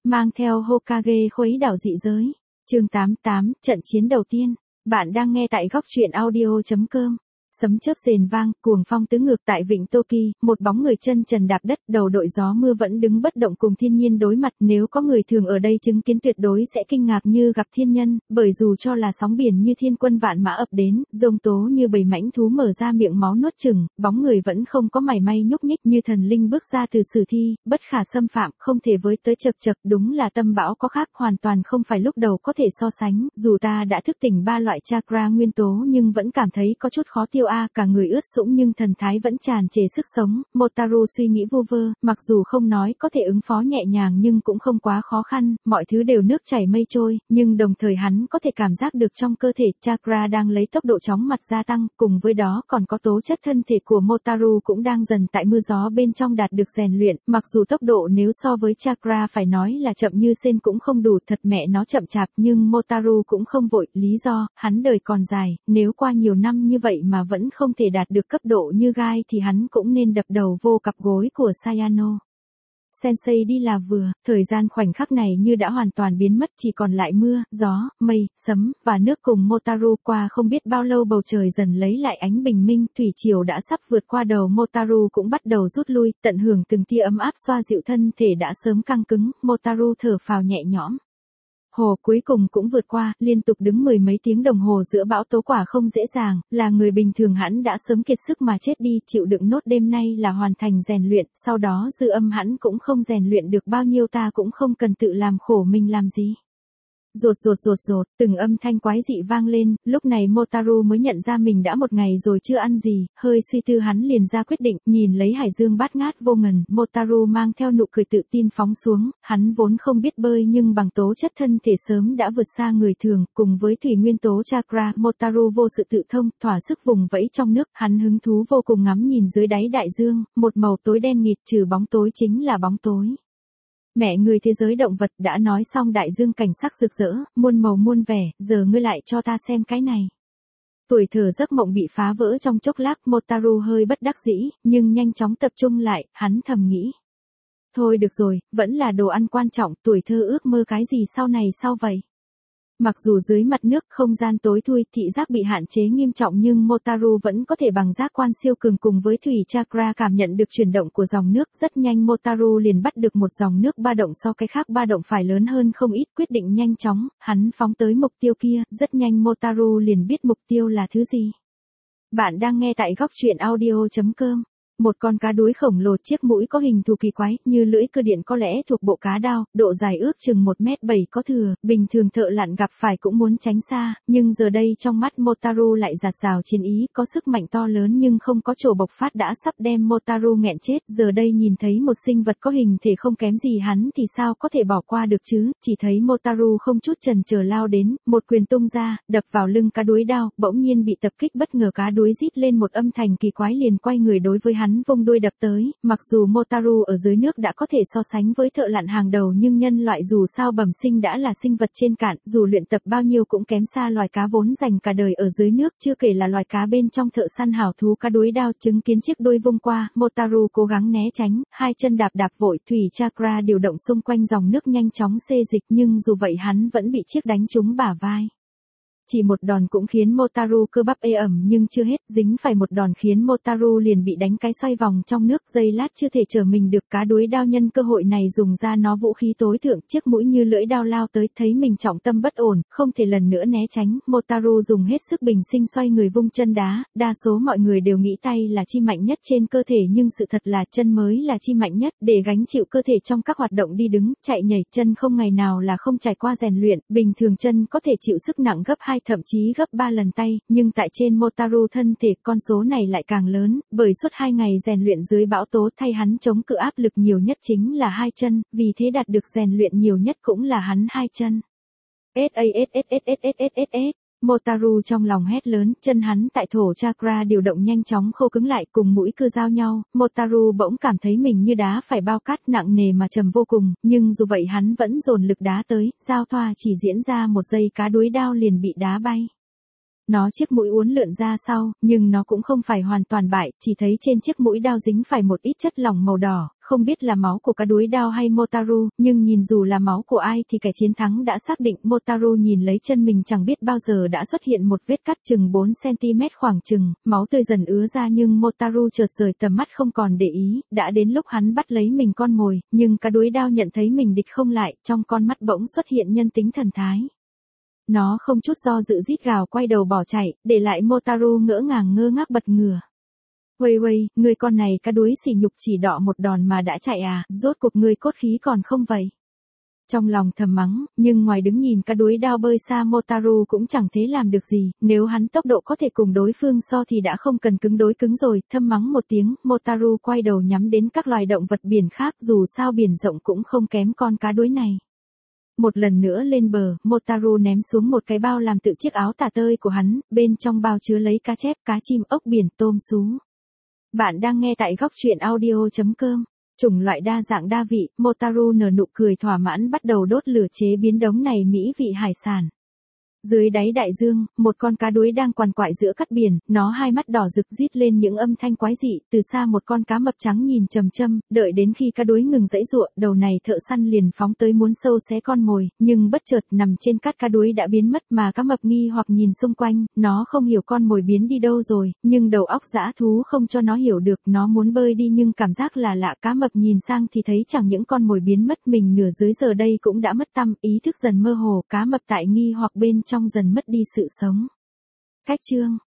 mang theo Hokage khuấy đảo dị giới. Chương 88, trận chiến đầu tiên. Bạn đang nghe tại góc truyện audio.com. Sấm chớp rền vang, cuồng phong tứ ngược tại vịnh Toki, một bóng người chân trần đạp đất, đầu đội gió mưa vẫn đứng bất động cùng thiên nhiên đối mặt. Nếu có người thường ở đây chứng kiến tuyệt đối sẽ kinh ngạc như gặp thiên nhân, bởi dù cho là sóng biển như thiên quân vạn mã ập đến, giông tố như bầy mãnh thú mở ra miệng máu nuốt chửng, bóng người vẫn không có mảy may nhúc nhích, như thần linh bước ra từ sử thi, bất khả xâm phạm, không thể với tới chật chật. Đúng là tâm bão có khác, hoàn toàn không phải lúc đầu có thể so sánh. Dù ta đã thức tỉnh 3 loại chakra nguyên tố nhưng vẫn cảm thấy có chút khó tiêu a. Cả người ướt sũng nhưng thần thái vẫn tràn trề sức sống. Motaru suy nghĩ vu vơ, mặc dù không nói có thể ứng phó nhẹ nhàng nhưng cũng không quá khó khăn, mọi thứ đều nước chảy mây trôi, nhưng đồng thời hắn có thể cảm giác được trong cơ thể chakra đang lấy tốc độ chóng mặt gia tăng, cùng với đó còn có tố chất thân thể của Motaru cũng đang dần tại mưa gió bên trong đạt được rèn luyện, mặc dù tốc độ nếu so với chakra phải nói là chậm như sen cũng không đủ, thật mẹ nó chậm chạp, nhưng Motaru cũng không vội, lý do, hắn đời còn dài, nếu qua nhiều năm như vậy mà vẫn không thể đạt được cấp độ như gai thì hắn cũng nên đập đầu vô cặp gối của Sayano Sensei đi là vừa. Thời gian khoảnh khắc này như đã hoàn toàn biến mất, chỉ còn lại mưa, gió, mây, sấm, và nước cùng Motaru. Qua không biết bao lâu bầu trời dần lấy lại ánh bình minh, thủy triều đã sắp vượt qua đầu Motaru cũng bắt đầu rút lui, tận hưởng từng tia ấm áp xoa dịu thân thể đã sớm căng cứng. Motaru thở phào nhẹ nhõm. Hồ cuối cùng cũng vượt qua, liên tục đứng mười mấy tiếng đồng hồ giữa bão tố quả không dễ dàng, là người bình thường hắn đã sớm kiệt sức mà chết đi, chịu đựng nốt đêm nay là hoàn thành rèn luyện, sau đó dư âm hắn cũng không rèn luyện được bao nhiêu, ta cũng không cần tự làm khổ mình làm gì. Rột rột rột rột, từng âm thanh quái dị vang lên, lúc này Motaru mới nhận ra mình đã một ngày rồi chưa ăn gì, hơi suy tư hắn liền ra quyết định, nhìn lấy hải dương bát ngát vô ngần, Motaru mang theo nụ cười tự tin phóng xuống, hắn vốn không biết bơi nhưng bằng tố chất thân thể sớm đã vượt xa người thường, cùng với thủy nguyên tố chakra, Motaru vô sự tự thông, thỏa sức vùng vẫy trong nước, hắn hứng thú vô cùng ngắm nhìn dưới đáy đại dương, một màu tối đen nghịt, trừ bóng tối chính là bóng tối. Mẹ người thế giới động vật đã nói xong, đại dương cảnh sắc rực rỡ, muôn màu muôn vẻ, giờ ngươi lại cho ta xem cái này. Tuổi thơ giấc mộng bị phá vỡ trong chốc lát, Motaru hơi bất đắc dĩ, nhưng nhanh chóng tập trung lại, hắn thầm nghĩ. Thôi được rồi, vẫn là đồ ăn quan trọng, tuổi thơ ước mơ cái gì sau này sao vậy? Mặc dù dưới mặt nước không gian tối thui, thị giác bị hạn chế nghiêm trọng nhưng Motaru vẫn có thể bằng giác quan siêu cường cùng với thủy chakra cảm nhận được chuyển động của dòng nước. Rất nhanh Motaru liền bắt được một dòng nước ba động so cái khác ba động phải lớn hơn không ít, quyết định nhanh chóng, hắn phóng tới mục tiêu kia, rất nhanh Motaru liền biết mục tiêu là thứ gì. Bạn đang nghe tại góc truyện audio.com. Một con cá đuối khổng lồ, chiếc mũi có hình thù kỳ quái, như lưỡi cơ điện có lẽ thuộc bộ cá đao, độ dài ước chừng 1m7 có thừa, bình thường thợ lặn gặp phải cũng muốn tránh xa, nhưng giờ đây trong mắt Motaru lại dạt dào chiến ý, có sức mạnh to lớn nhưng không có chỗ bộc phát đã sắp đem Motaru nghẹn chết, giờ đây nhìn thấy một sinh vật có hình thể không kém gì hắn thì sao có thể bỏ qua được chứ, chỉ thấy Motaru không chút chần chờ lao đến, một quyền tung ra, đập vào lưng cá đuối đao, bỗng nhiên bị tập kích bất ngờ, cá đuối rít lên một âm thanh kỳ quái liền quay người đối với hắn vung đuôi đập tới, mặc dù Motaru ở dưới nước đã có thể so sánh với thợ lặn hàng đầu nhưng nhân loại dù sao bẩm sinh đã là sinh vật trên cạn, dù luyện tập bao nhiêu cũng kém xa loài cá vốn dành cả đời ở dưới nước, chưa kể là loài cá bên trong thợ săn hảo thú. Cá đuối đao chứng kiến chiếc đuôi vung qua, Motaru cố gắng né tránh, hai chân đạp đạp vội, thủy chakra điều động xung quanh dòng nước nhanh chóng xê dịch, nhưng dù vậy hắn vẫn bị chiếc đánh trúng bả vai. Chỉ một đòn cũng khiến Motaru cơ bắp ê ẩm nhưng chưa hết, dính phải một đòn khiến Motaru liền bị đánh cái xoay vòng trong nước, giây lát chưa thể trở mình được. Cá đuối đao nhân cơ hội này dùng ra nó vũ khí tối thượng, chiếc mũi như lưỡi đao lao tới, thấy mình trọng tâm bất ổn, không thể lần nữa né tránh, Motaru dùng hết sức bình sinh xoay người vung chân đá, đa số mọi người đều nghĩ tay là chi mạnh nhất trên cơ thể nhưng sự thật là chân mới là chi mạnh nhất, để gánh chịu cơ thể trong các hoạt động đi đứng, chạy nhảy, chân không ngày nào là không trải qua rèn luyện, bình thường chân có thể chịu sức nặng gấp 2 thậm chí gấp 3 lần tay, nhưng tại trên Motaru thân thể con số này lại càng lớn, bởi suốt 2 ngày rèn luyện dưới bão tố thay hắn chống cự áp lực nhiều nhất chính là hai chân, vì thế đạt được rèn luyện nhiều nhất cũng là hắn hai chân. Motaru trong lòng hét lớn, chân hắn tại thổ chakra điều động nhanh chóng khô cứng lại, cùng mũi cưa giao nhau, Motaru bỗng cảm thấy mình như đá phải bao cát, nặng nề mà trầm vô cùng, nhưng dù vậy hắn vẫn dồn lực đá tới, giao thoa chỉ diễn ra một giây, cá đuối đao liền bị đá bay. Nó chiếc mũi uốn lượn ra sau, nhưng nó cũng không phải hoàn toàn bại, chỉ thấy trên chiếc mũi đao dính phải một ít chất lỏng màu đỏ, không biết là máu của cá đuối đao hay Motaru, nhưng nhìn dù là máu của ai thì kẻ chiến thắng đã xác định. Motaru nhìn lấy chân mình chẳng biết bao giờ đã xuất hiện một vết cắt chừng 4 cm khoảng chừng, máu tươi dần ứa ra nhưng Motaru chợt rời tầm mắt không còn để ý, đã đến lúc hắn bắt lấy mình con mồi, nhưng cá đuối đao nhận thấy mình địch không lại, trong con mắt bỗng xuất hiện nhân tính thần thái. Nó không chút do dự rít gào quay đầu bỏ chạy, để lại Motaru ngỡ ngàng ngơ ngác bật ngửa. Huây huây, người con này cá đuối sỉ nhục chỉ đọ một đòn mà đã chạy à, rốt cuộc người cốt khí còn không vậy? Trong lòng thầm mắng, nhưng ngoài đứng nhìn cá đuối đao bơi xa Motaru cũng chẳng thế làm được gì, nếu hắn tốc độ có thể cùng đối phương so thì đã không cần cứng đối cứng rồi, thầm mắng một tiếng, Motaru quay đầu nhắm đến các loài động vật biển khác, dù sao biển rộng cũng không kém con cá đuối này. Một lần nữa lên bờ, Motaru ném xuống một cái bao làm tự chiếc áo tả tơi của hắn, bên trong bao chứa lấy cá chép, cá chim, ốc biển, tôm sú. Bạn đang nghe tại góc truyện audio.com. Chủng loại đa dạng đa vị, Motaru nở nụ cười thỏa mãn bắt đầu đốt lửa chế biến đống này mỹ vị hải sản. Dưới đáy đại dương, một con cá đuối đang quằn quại giữa cát biển, nó hai mắt đỏ rực rít lên những âm thanh quái dị, từ xa một con cá mập trắng nhìn trầm châm, đợi đến khi cá đuối ngừng giãy giụa, đầu này thợ săn liền phóng tới muốn sâu xé con mồi, nhưng bất chợt nằm trên cát cá đuối đã biến mất mà cá mập nghi hoặc nhìn xung quanh, nó không hiểu con mồi biến đi đâu rồi, nhưng đầu óc dã thú không cho nó hiểu được, nó muốn bơi đi nhưng cảm giác là lạ, cá mập nhìn sang thì thấy chẳng những con mồi biến mất mình nửa dưới giờ đây cũng đã mất tăm, ý thức dần mơ hồ, cá mập tại nghi hoặc bên trong dần mất đi sự sống. Cách chương